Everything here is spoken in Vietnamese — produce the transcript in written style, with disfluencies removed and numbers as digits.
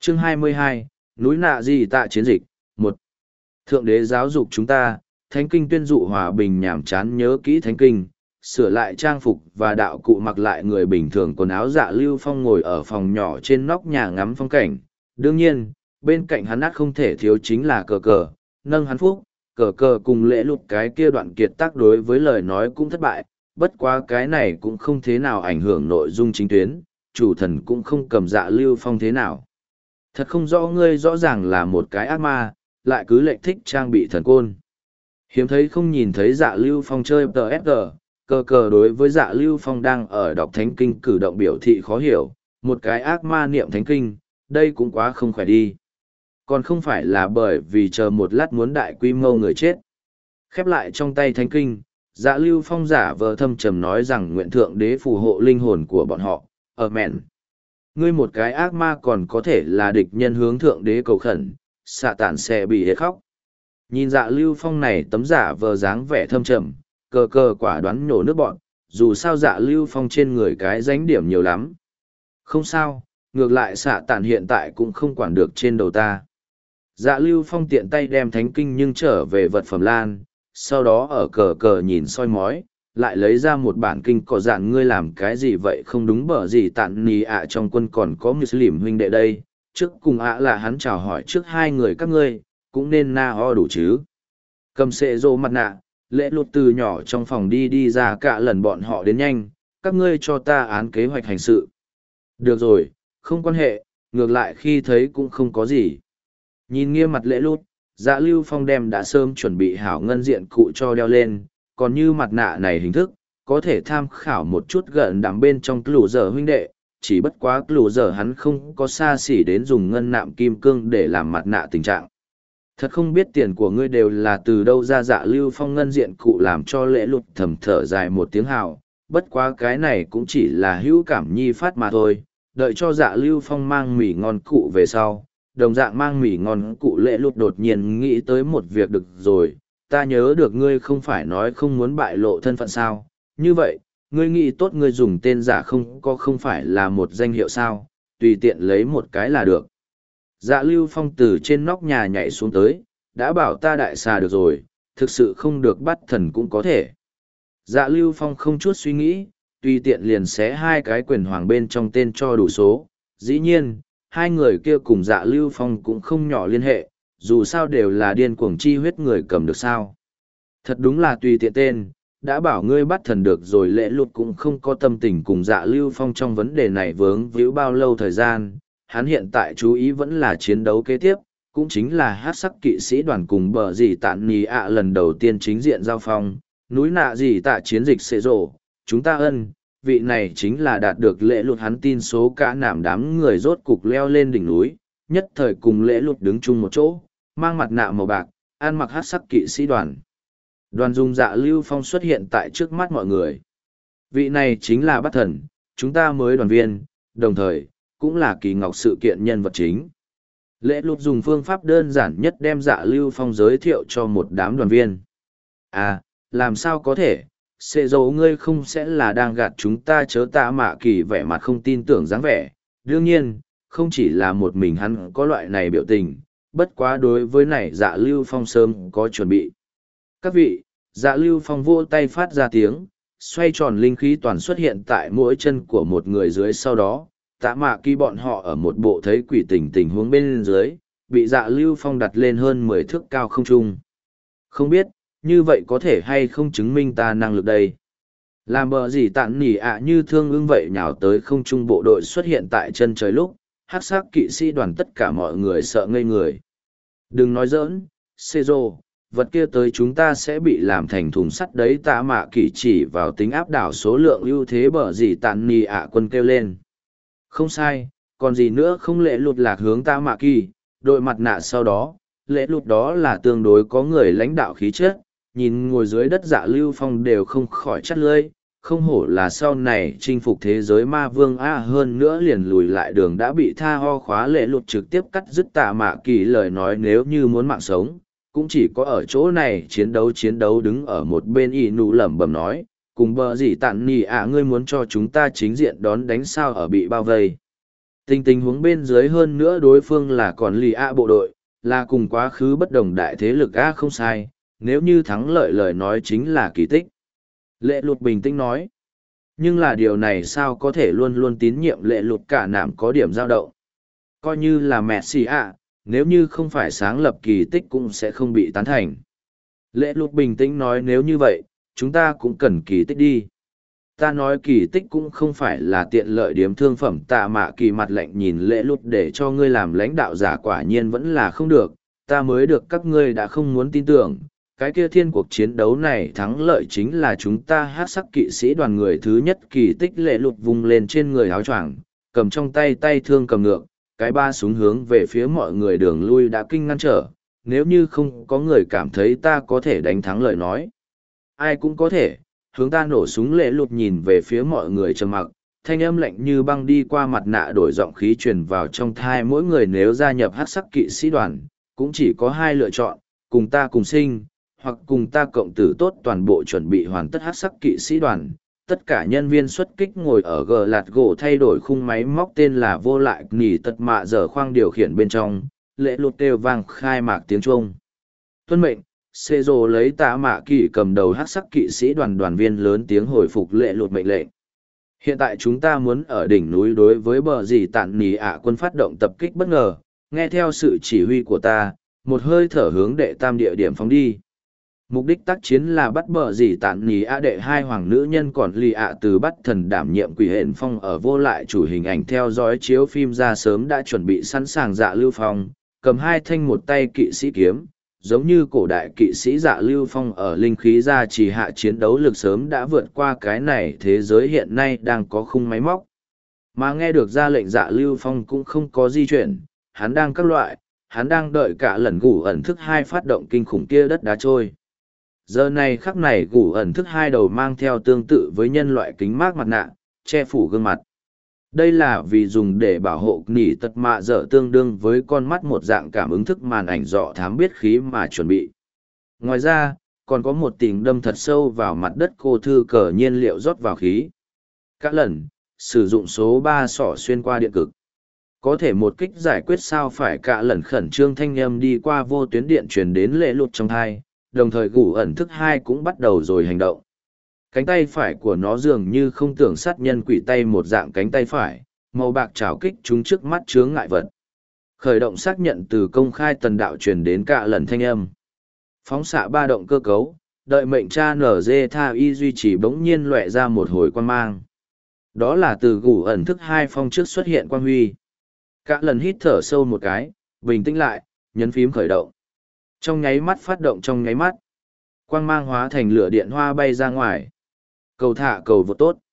Chương 22, núi nạ gì tạ chiến dịch. Một, Thượng đế giáo dục chúng ta, thánh kinh tuyên dụ hòa bình nhảm chán nhớ kỹ thánh kinh, sửa lại trang phục và đạo cụ mặc lại người bình thường quần áo Dạ Lưu Phong ngồi ở phòng nhỏ trên nóc nhà ngắm phong cảnh. Đương nhiên, bên cạnh hắn ắt không thể thiếu chính là cờ cờ, nâng hắn phúc, cờ cờ cùng lễ lụt cái kia đoạn kiệt tác đối với lời nói cũng thất bại, bất quá cái này cũng không thế nào ảnh hưởng nội dung chính tuyến, chủ thần cũng không cầm Dạ Lưu Phong thế nào. Thật không rõ ngươi rõ ràng là một cái ác ma, lại cứ lệnh thích trang bị thần côn. Hiếm thấy không nhìn thấy Dạ Lưu Phong chơi TSG, cờ cờ đối với Dạ Lưu Phong đang ở đọc thánh kinh cử động biểu thị khó hiểu, một cái ác ma niệm thánh kinh, đây cũng quá không khỏe đi. Còn không phải là bởi vì chờ một lát muốn đại quy mô người chết. Khép lại trong tay thánh kinh, Dạ Lưu Phong giả vờ thâm trầm nói rằng nguyện thượng đế phù hộ linh hồn của bọn họ, Amen. Ngươi một cái ác ma còn có thể là địch nhân hướng thượng đế cầu khẩn, xạ tản sẽ bị hết khóc. Nhìn Dạ Lưu Phong này tấm giả vờ dáng vẻ thâm trầm, cờ cờ quả đoán nhổ nước bọn, dù sao Dạ Lưu Phong trên người cái dánh điểm nhiều lắm. Không sao, ngược lại xạ tản hiện tại cũng không quản được trên đầu ta. Dạ Lưu Phong tiện tay đem thánh kinh nhưng trở về vật phẩm lan, sau đó ở cờ cờ nhìn soi mói, lại lấy ra một bản kinh cỏ dạn ngươi làm cái gì vậy không đúng bở gì tạn nì ạ trong quân còn có Muslim huynh đệ đây, trước cùng ạ là hắn chào hỏi trước hai người các ngươi, cũng nên na ho đủ chứ. Cầm sệ rô mặt nạ, lễ lụt từ nhỏ trong phòng đi ra cả lần bọn họ đến nhanh, các ngươi cho ta án kế hoạch hành sự. Được rồi, không quan hệ, ngược lại khi thấy cũng không có gì. Nhìn nghiêm mặt lễ lụt, Dạ Lưu Phong đem đã sớm chuẩn bị hảo ngân diện cụ cho đeo lên, còn như mặt nạ này hình thức, có thể tham khảo một chút gần đắm bên trong lũ giờ huynh đệ, chỉ bất quá lũ giờ hắn không có xa xỉ đến dùng ngân nạm kim cương để làm mặt nạ tình trạng. Thật không biết tiền của ngươi đều là từ đâu ra. Dạ Lưu Phong ngân diện cụ làm cho lễ lụt thầm thở dài một tiếng hào, bất quá cái này cũng chỉ là hữu cảm nhi phát mà thôi, đợi cho Dạ Lưu Phong mang mì ngon cụ về sau. Đồng dạng mang mì ngon cụ lễ lụt đột nhiên nghĩ tới một việc được rồi, ta nhớ được ngươi không phải nói không muốn bại lộ thân phận sao, như vậy, ngươi nghĩ tốt ngươi dùng tên giả không phải là một danh hiệu sao, tùy tiện lấy một cái là được. Dạ Lưu Phong từ trên nóc nhà nhảy xuống tới, đã bảo ta đại xà được rồi, thực sự không được bắt thần cũng có thể. Dạ Lưu Phong không chút suy nghĩ, tùy tiện liền xé hai cái quyền hoàng bên trong tên cho đủ số, dĩ nhiên, hai người kia cùng Dạ Lưu Phong cũng không nhỏ liên hệ, dù sao đều là điên cuồng chi huyết người cầm được sao. Thật đúng là tùy tiện tên, đã bảo ngươi bắt thần được rồi. Lễ lụt cũng không có tâm tình cùng Dạ Lưu Phong trong vấn đề này vướng víu bao lâu thời gian, hắn hiện tại chú ý vẫn là chiến đấu kế tiếp, cũng chính là hát sắc kỵ sĩ đoàn cùng bờ dì tạn nì ạ lần đầu tiên chính diện giao phong, núi nạ dì tạ chiến dịch xệ rộ, chúng ta ân. Vị này chính là đạt được lễ lụt hắn tin số cả nảm đám người rốt cục leo lên đỉnh núi, nhất thời cùng lễ lụt đứng chung một chỗ, mang mặt nạ màu bạc, ăn mặc hát sắc kỵ sĩ đoàn. Đoàn dung Dạ Lưu Phong xuất hiện tại trước mắt mọi người. Vị này chính là Bát Thần, chúng ta mới đoàn viên, đồng thời, cũng là kỳ ngọc sự kiện nhân vật chính. Lễ lụt dùng phương pháp đơn giản nhất đem Dạ Lưu Phong giới thiệu cho một đám đoàn viên. À, làm sao có thể? Xệ dấu ngươi không sẽ là đang gạt chúng ta chớ. Tạ Mạ Kỳ vẻ mặt không tin tưởng dáng vẻ. Đương nhiên, không chỉ là một mình hắn có loại này biểu tình, bất quá đối với này Dạ Lưu Phong sớm có chuẩn bị. Các vị, Dạ Lưu Phong vỗ tay phát ra tiếng, xoay tròn linh khí toàn xuất hiện tại mỗi chân của một người dưới, sau đó, Tạ Mạ Kỳ bọn họ ở một bộ thấy quỷ tình huống bên dưới, bị Dạ Lưu Phong đặt lên hơn 10 thước cao không trung. Không biết, như vậy có thể hay không chứng minh ta năng lực đây? Làm bờ gì tạn nỉ ạ như thương ưng vậy nhào tới không trung bộ đội xuất hiện tại chân trời lúc, hắc sắc kỵ sĩ đoàn tất cả mọi người sợ ngây người. Đừng nói giỡn, Cezro, vật kia tới chúng ta sẽ bị làm thành thùng sắt đấy. Tạ Mạ Kỳ chỉ vào tính áp đảo số lượng ưu thế bờ gì tạn nỉ ạ quân kêu lên. Không sai, còn gì nữa không. Lễ lụt lạc hướng Tạ Mạ Kỳ, đội mặt nạ sau đó, lễ lụt đó là tương đối có người lãnh đạo khí chất, nhìn ngồi dưới đất Dạ Lưu Phong đều không khỏi chắt lưỡi, không hổ là sau này chinh phục thế giới ma vương a. Hơn nữa liền lùi lại đường đã bị tha ho khóa. Lễ lụt trực tiếp cắt dứt Tạ Mạ Kỳ lời nói, nếu như muốn mạng sống, cũng chỉ có ở chỗ này chiến đấu. Đứng ở một bên y nụ lẩm bẩm nói, cùng bờ gì tạn nỉ ạ ngươi muốn cho chúng ta chính diện đón đánh sao ở bị bao vây. Tình huống bên dưới hơn nữa đối phương là còn lì A bộ đội, là cùng quá khứ bất đồng đại thế lực A không sai, nếu như thắng lợi lời nói chính là kỳ tích. Lệ lụt bình tĩnh nói. Nhưng là điều này sao có thể luôn luôn tín nhiệm lệ lụt cả nạm có điểm dao động. Coi như là Messi ạ, nếu như không phải sáng lập kỳ tích cũng sẽ không bị tán thành. Lệ lụt bình tĩnh nói nếu như vậy, chúng ta cũng cần kỳ tích đi. Ta nói kỳ tích cũng không phải là tiện lợi điếm thương phẩm tạ mạ kỳ mặt lạnh nhìn lệ lụt để cho ngươi làm lãnh đạo giả quả nhiên vẫn là không được, ta mới được các ngươi đã không muốn tin tưởng. Cái kia thiên cuộc chiến đấu này thắng lợi chính là chúng ta hát sắc kỵ sĩ đoàn người thứ nhất kỳ tích lệ lụt vùng lên trên người áo choàng cầm trong tay tay thương cầm ngược, cái ba súng hướng về phía mọi người đường lui đã kinh ngăn trở, nếu như không có người cảm thấy ta có thể đánh thắng lời nói. Ai cũng có thể, hướng ta nổ súng lệ lụt nhìn về phía mọi người trầm mặc, thanh âm lạnh như băng đi qua mặt nạ đổi giọng khí truyền vào trong thai mỗi người nếu gia nhập hát sắc kỵ sĩ đoàn, cũng chỉ có hai lựa chọn, cùng ta cùng sinh, hoặc cùng ta cộng tử tốt toàn bộ chuẩn bị hoàn tất hát sắc kỵ sĩ đoàn. Tất cả nhân viên xuất kích ngồi ở gờ lạt gỗ thay đổi khung máy móc tên là vô lại nỉ tật mạ giờ khoang điều khiển bên trong, lệ lụt đều vang khai mạc tiếng chuông. Tuân mệnh, xê rồ lấy tạ mạ kỳ cầm đầu hát sắc kỵ sĩ đoàn viên lớn tiếng hồi phục lệ lụt mệnh lệnh. Hiện tại chúng ta muốn ở đỉnh núi đối với bờ dì tản nỉ ạ quân phát động tập kích bất ngờ, nghe theo sự chỉ huy của ta, một hơi thở hướng đệ tam địa điểm phóng đi. Mục đích tác chiến là bắt bờ dì tản nỉ ạ đệ hai hoàng nữ nhân còn lì ạ từ bắt thần đảm nhiệm quỷ hển phong ở vô lại chủ hình ảnh theo dõi chiếu phim ra sớm đã chuẩn bị sẵn sàng dạ lưu phong, cầm hai thanh một tay kỵ sĩ kiếm, giống như cổ đại kỵ sĩ dạ lưu phong ở linh khí gia trì hạ chiến đấu lực sớm đã vượt qua cái này thế giới hiện nay đang có khung máy móc. Mà nghe được ra lệnh dạ lưu phong cũng không có di chuyển, hắn đang các loại, hắn đang đợi cả lần gủ ẩn thức hai phát động kinh khủng kia đất đá trôi. Giờ này khắc này gủ ẩn thức hai đầu mang theo tương tự với nhân loại kính mát mặt nạ, che phủ gương mặt. Đây là vì dùng để bảo hộ nỉ tật mạ dở tương đương với con mắt một dạng cảm ứng thức màn ảnh dọ thám biết khí mà chuẩn bị. Ngoài ra, còn có một tình đâm thật sâu vào mặt đất cô thư cờ nhiên liệu rót vào khí. Các lần, sử dụng số 3 sỏ xuyên qua điện cực. Có thể một kích giải quyết sao phải cả lần khẩn trương thanh âm đi qua vô tuyến điện truyền đến lệ lụt trong thai, đồng thời gủ ẩn thức hai cũng bắt đầu rồi hành động. Cánh tay phải của nó dường như không tưởng sát nhân quỷ tay một dạng cánh tay phải, màu bạc trảo kích chúng trước mắt chướng ngại vật. Khởi động xác nhận từ công khai tần đạo truyền đến cả lần thanh âm. Phóng xạ ba động cơ cấu, đợi mệnh cha NG tha y duy trì bỗng nhiên lóe ra một hồi quang mang. Đó là từ gủ ẩn thức hai phong trước xuất hiện quang huy. Cả lần hít thở sâu một cái, bình tĩnh lại, nhấn phím khởi động. Trong nháy mắt phát động trong nháy mắt. Quang mang hóa thành lửa điện hoa bay ra ngoài. Cầu thả cầu vượt tốt.